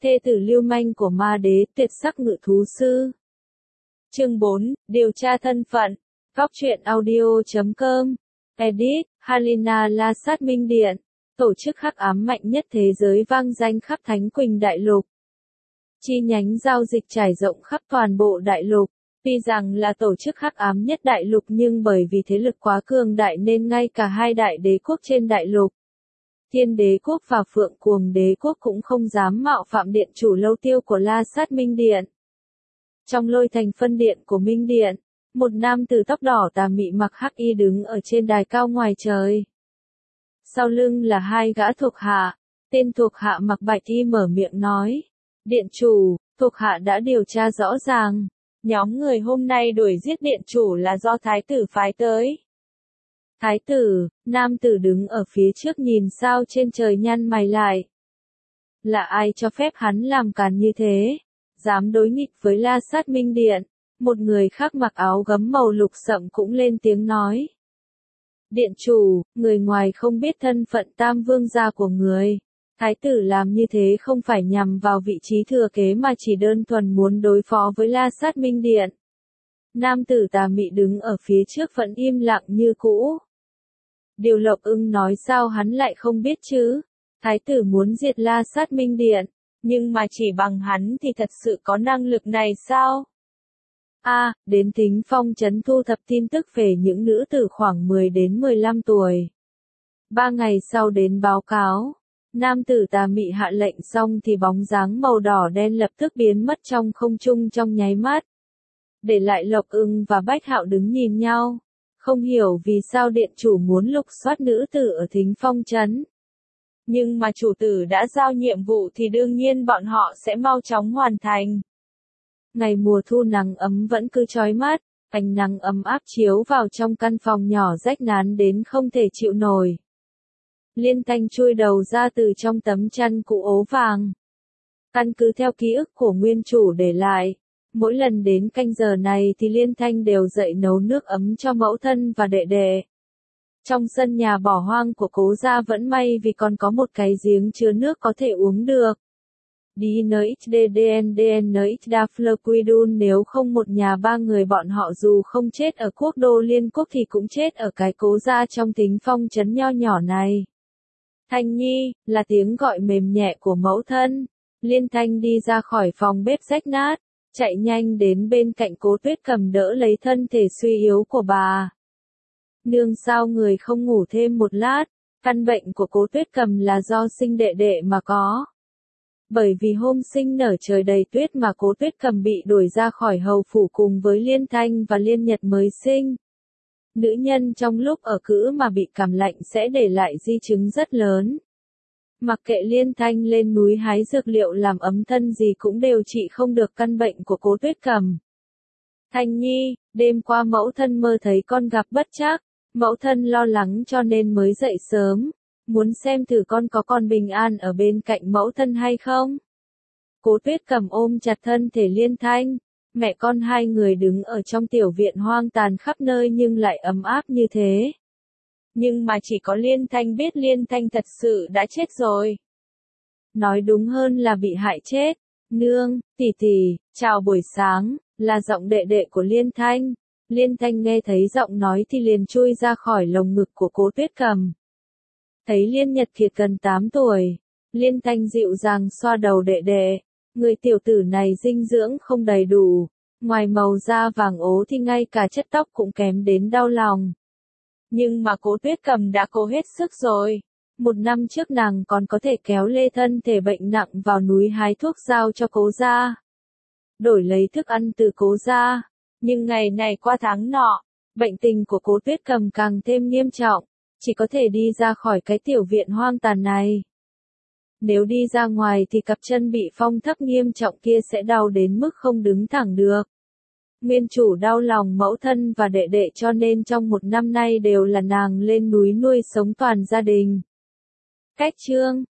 thê tử lưu manh của ma đế, tuyệt sắc ngự thú sư. Chương 4, điều tra thân phận. Góc truyện audio.com. Edit, Halina La Sát Minh Điện. Tổ chức hắc ám mạnh nhất thế giới vang danh khắp Thánh Quỳnh Đại Lục. Chi nhánh giao dịch trải rộng khắp toàn bộ đại lục. Tuy rằng là tổ chức hắc ám nhất đại lục nhưng bởi vì thế lực quá cường đại nên ngay cả hai đại đế quốc trên đại lục, Thiên Đế Quốc và Phượng Cuồng Đế Quốc cũng không dám mạo phạm điện chủ lâu tiêu của La Sát Minh Điện. Trong lôi thành phân điện của Minh Điện, một nam tử tóc đỏ tà mị mặc hắc y đứng ở trên đài cao ngoài trời. Sau lưng là hai gã thuộc hạ, tên thuộc hạ mặc bạch y mở miệng nói. Điện chủ, thuộc hạ đã điều tra rõ ràng, nhóm người hôm nay đuổi giết điện chủ là do thái tử phái tới. Thái tử, nam tử đứng ở phía trước nhìn sao trên trời nhăn mày lại. Là ai cho phép hắn làm càn như thế? Dám đối nghịch với La Sát Minh Điện. Một người khác mặc áo gấm màu lục sậm cũng lên tiếng nói. Điện chủ, người ngoài không biết thân phận tam vương gia của người. Thái tử làm như thế không phải nhằm vào vị trí thừa kế mà chỉ đơn thuần muốn đối phó với La Sát Minh Điện. Nam tử tà mị đứng ở phía trước vẫn im lặng như cũ. Điều Lộc Ưng nói sao hắn lại không biết chứ? Thái tử muốn diệt La Sát Minh Điện, nhưng mà chỉ bằng hắn thì thật sự có năng lực này sao? Đến Thính Phong trấn thu thập tin tức về những nữ tử khoảng 10 đến 15 tuổi. 3 ngày sau đến báo cáo. Nam tử tà mị hạ lệnh xong thì bóng dáng màu đỏ đen lập tức biến mất trong không trung trong nháy mắt. Để lại Lộc Ưng và Bách Hạo đứng nhìn nhau. Không hiểu vì sao điện chủ muốn lục soát nữ tử ở Thính Phong trấn. Nhưng mà chủ tử đã giao nhiệm vụ thì đương nhiên bọn họ sẽ mau chóng hoàn thành. Ngày mùa thu nắng ấm vẫn cứ chói mắt, ánh nắng ấm áp chiếu vào trong căn phòng nhỏ rách nát đến không thể chịu nổi. Liên Thanh chui đầu ra từ trong tấm chăn cũ ố vàng. Căn cứ theo ký ức của nguyên chủ để lại, mỗi lần đến canh giờ này thì Liên Thanh đều dậy nấu nước ấm cho mẫu thân và đệ đệ. Trong sân nhà bỏ hoang của cố gia vẫn may vì còn có một cái giếng chứa nước có thể uống được. DNXDDNDNXDaflequidun nếu không một nhà ba người bọn họ dù không chết ở quốc đô liên quốc thì cũng chết ở cái cố gia trong Thính Phong trấn nho nhỏ này. Thanh Nhi, là tiếng gọi mềm nhẹ của mẫu thân. Liên Thanh đi ra khỏi phòng bếp rách nát, chạy nhanh đến bên cạnh Cố Tuyết Cầm đỡ lấy thân thể suy yếu của bà. Nương sao người không ngủ thêm một lát? Căn bệnh của Cố Tuyết Cầm là do sinh đệ đệ mà có. Bởi vì hôm sinh nở trời đầy tuyết mà Cố Tuyết Cầm bị đuổi ra khỏi hầu phủ cùng với Liên Thanh và Liên Nhật mới sinh. Nữ nhân trong lúc ở cữ mà bị cảm lạnh sẽ để lại di chứng rất lớn. Mặc kệ Liên Thanh lên núi hái dược liệu làm ấm thân gì cũng đều trị không được căn bệnh của Cố Tuyết Cầm. Thanh Nhi, đêm qua mẫu thân mơ thấy con gặp bất trắc, mẫu thân lo lắng cho nên mới dậy sớm, muốn xem thử con có còn bình an ở bên cạnh mẫu thân hay không. Cố Tuyết Cầm ôm chặt thân thể Liên Thanh, mẹ con hai người đứng ở trong tiểu viện hoang tàn khắp nơi nhưng lại ấm áp như thế. Nhưng mà chỉ có Liên Thanh biết Liên Thanh thật sự đã chết rồi. Nói đúng hơn là bị hại chết. Nương, tỷ tỷ, chào buổi sáng, là giọng đệ đệ của Liên Thanh. Liên Thanh nghe thấy giọng nói thì liền chui ra khỏi lồng ngực của Cố Tuyết Cầm. Thấy Liên Nhật Kiệt gần 8 tuổi. Liên Thanh dịu dàng xoa đầu đệ đệ. Người tiểu tử này dinh dưỡng không đầy đủ. Ngoài màu da vàng ố thì ngay cả chất tóc cũng kém đến đau lòng. Nhưng mà Cố Tuyết Cầm đã cố hết sức rồi. 1 năm trước nàng còn có thể kéo lê thân thể bệnh nặng vào núi hái thuốc giao cho Cố gia. Đổi lấy thức ăn từ Cố gia. Nhưng ngày này qua tháng nọ, bệnh tình của Cố Tuyết Cầm càng thêm nghiêm trọng. Chỉ có thể đi ra khỏi cái tiểu viện hoang tàn này. Nếu đi ra ngoài thì cặp chân bị phong thấp nghiêm trọng kia sẽ đau đến mức không đứng thẳng được. Nguyên chủ đau lòng mẫu thân và đệ đệ cho nên trong 1 năm nay đều là nàng lên núi nuôi sống toàn gia đình. Cách chương